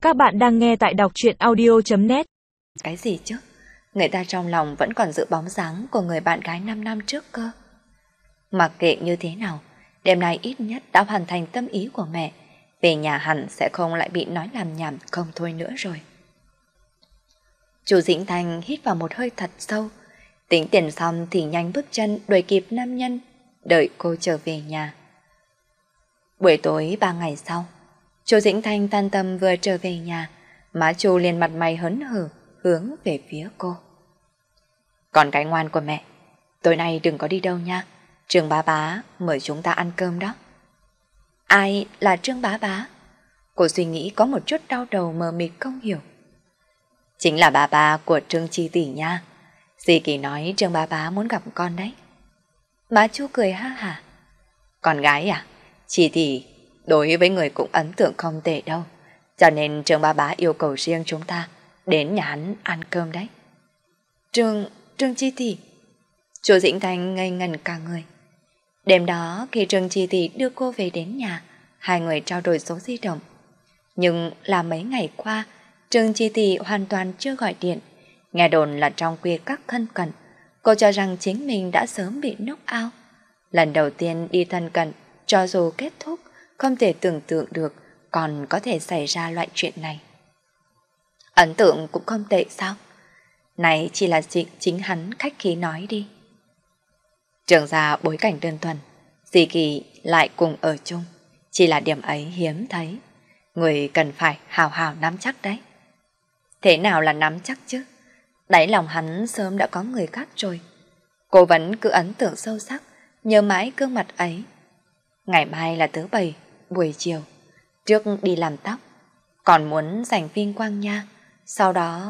Các bạn đang nghe tại đọc truyện audio.net. Cái gì chứ? Người ta trong lòng vẫn còn giữ bóng dáng của người bạn gái 5 năm trước cơ. Mặc kệ như thế nào, đêm nay ít nhất đã hoàn thành tâm ý của mẹ. Về nhà hẳn sẽ không lại bị nói làm nhảm không thôi nữa rồi. Chu Dĩnh Thanh hít vào một hơi thật sâu. Tính tiền xong thì nhanh bước chân đuổi kịp nam nhân, đợi cô trở về nhà. Buổi tối 3 ngày sau, Chu Dĩnh Thanh tan tầm vừa trở về nhà, má Chu liền mặt mày hớn hở hướng về phía cô. Con cái ngoan của mẹ, tối nay đừng có đi đâu nha. Trương bá bá mời chúng ta ăn cơm đó. Ai là Trương bá bá? Cô suy nghĩ có một chút đau đầu mờ mịt không hiểu. Chính là bà bà của Trương Chi tỷ nha. Dì Kỳ nói Trương bá bá muốn gặp con đấy. Má Chu cười ha hả. Con gái à? Chi tỷ đối với người cũng ấn tượng không tệ đâu. Cho nên Trương bá bá yêu cầu riêng chúng ta đến nhà hắn ăn cơm đấy. Trương Chi tỷ. Chu Dĩnh Thanh ngây ngẩn cả người. Đêm đó khi Trương Chi tỷ đưa cô về đến nhà, hai người trao đổi số di động. Nhưng là mấy ngày qua, Trương Chi tỷ hoàn toàn chưa gọi điện. Nghe đồn là trong quy các thân cận, cô cho rằng chính mình đã sớm bị knock out. Lần đầu tiên đi thân cận, cho dù kết thúc, không thể tưởng tượng được còn có thể xảy ra loại chuyện này. Ấn tượng cũng không tệ sao? Này chỉ là chính hắn khách khí nói đi. Trường ra bối cảnh đơn thuần, dì Kỳ lại cùng ở chung, chỉ là điểm ấy hiếm thấy. Người cần phải hào hào nắm chắc đấy. Thế nào là nắm chắc chứ? Đáy lòng hắn sớm đã có người khác rồi. Cô vẫn cứ ấn tượng sâu sắc, nhớ mãi gương mặt ấy. Ngày mai là thứ Bảy, buổi chiều, trước đi làm tóc, còn muốn giành vinh quang nha. Sau đó...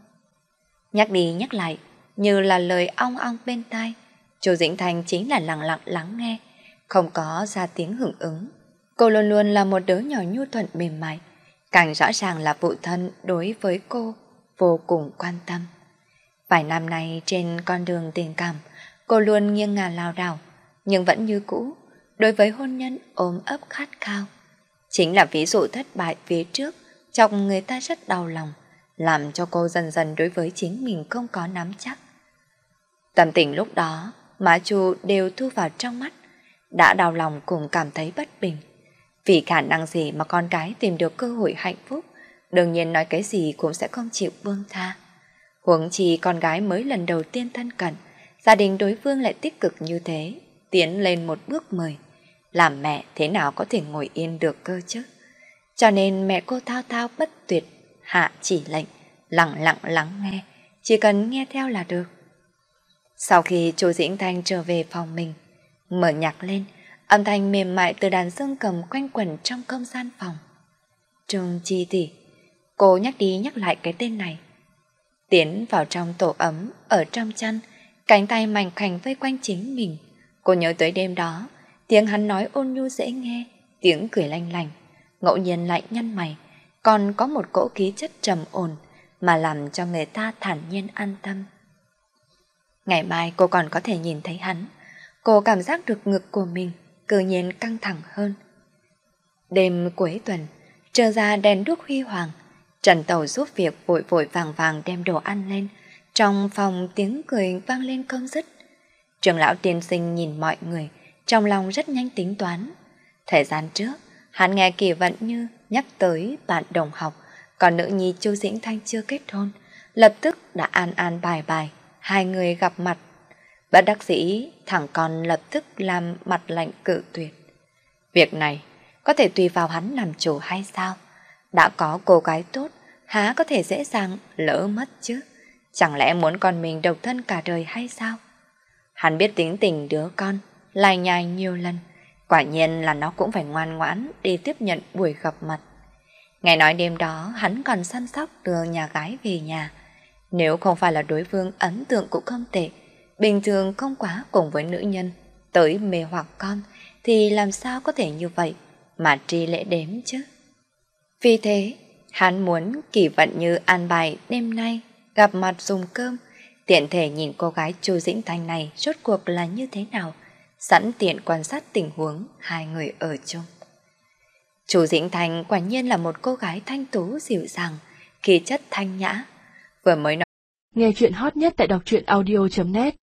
Nhắc đi nhắc lại, như là lời ong ong bên tai. Chu Dĩnh Thanh chính là lặng lặng lắng nghe, không có ra tiếng hưởng ứng. Cô luôn luôn là một đứa nhỏ nhu thuận mềm mại, càng rõ ràng là phụ thân đối với cô vô cùng quan tâm. Vài năm nay trên con đường tình cảm, cô luôn nghiêng ngả lảo đảo, nhưng vẫn như cũ, đối với hôn nhân ôm ấp khát khao. Chính là ví dụ thất bại phía trước, chọc người ta rất đau lòng, làm cho cô dần dần đối với chính mình không có nắm chắc. Tâm tình lúc đó, má Chu đều thu vào trong mắt, đã đau lòng cùng cảm thấy bất bình. Vì khả năng gì mà con cái tìm được cơ hội hạnh phúc, đương nhiên nói cái gì cũng sẽ không chịu buông tha. Huống chi con gái mới lần đầu tiên thân cận, gia đình đối phương lại tích cực như thế, tiến lên một bước mời. Làm mẹ thế nào có thể ngồi yên được cơ chứ? Cho nên mẹ cô thao thao bất tuyệt, hạ chỉ lệnh, lặng lặng lắng nghe, chỉ cần nghe theo là được. Sau khi Chu Dĩnh Thanh trở về phòng mình, mở nhạc lên, âm thanh mềm mại từ đàn dương cầm quanh quẩn trong không gian phòng. Trương Chi tỷ, cô nhắc đi nhắc lại cái tên này. Tiến vào trong tổ ấm, ở trong chăn, cánh tay mảnh khảnh vây quanh chính mình. Cô nhớ tới đêm đó, tiếng hắn nói ôn nhu dễ nghe, tiếng cười lanh lành, ngẫu nhiên lại nhăn mày, còn có một cỗ khí chất trầm ổn mà làm cho người ta thản nhiên an tâm. Ngày mai cô còn có thể nhìn thấy hắn, cô cảm giác được ngực của mình tự nhiên căng thẳng hơn. Đêm cuối tuần, trở ra đèn đuốc huy hoàng, Trần Tàu giúp việc vội vội vàng vàng đem đồ ăn lên, trong phòng tiếng cười vang lên không dứt. Trường lão tiên sinh nhìn mọi người, trong lòng rất nhanh tính toán. Thời gian trước, hắn nghe Kỳ Vận Như nhắc tới bạn đồng học, còn nữ nhi Chu Dĩnh Thanh chưa kết hôn, lập tức đã an bài hai người gặp mặt. Bất đắc dĩ, thằng con lập tức làm mặt lạnh cự tuyệt. Việc này có thể tùy vào hắn làm chủ hay sao? Đã có cô gái tốt, há có thể dễ dàng lỡ mất chứ? Chẳng lẽ muốn con mình độc thân cả đời hay sao? Hắn biết tính tình đứa con, lai nhai nhiều lần, quả nhiên là nó cũng phải ngoan ngoãn đi tiếp nhận buổi gặp mặt. Nghe nói đêm đó hắn còn săn sóc đưa nhà gái về nhà. Nếu không phải là đối phương ấn tượng cũng không tệ, bình thường không quá cùng với nữ nhân tới mê hoặc con, thì làm sao có thể như vậy mà tri lễ đếm chứ? Vì thế, hắn muốn Kỳ Vận Như an bài đêm nay gặp mặt dùng cơm, tiện thể nhìn cô gái Chu Dĩnh Thanh này rốt cuộc là như thế nào, sẵn tiện quan sát tình huống hai người ở chung. Chu Dĩnh Thành quả nhiên là một cô gái thanh tú dịu dàng, khí chất thanh nhã. Vừa mới nói Nghe chuyện hot nhất tại đọc truyện audio.net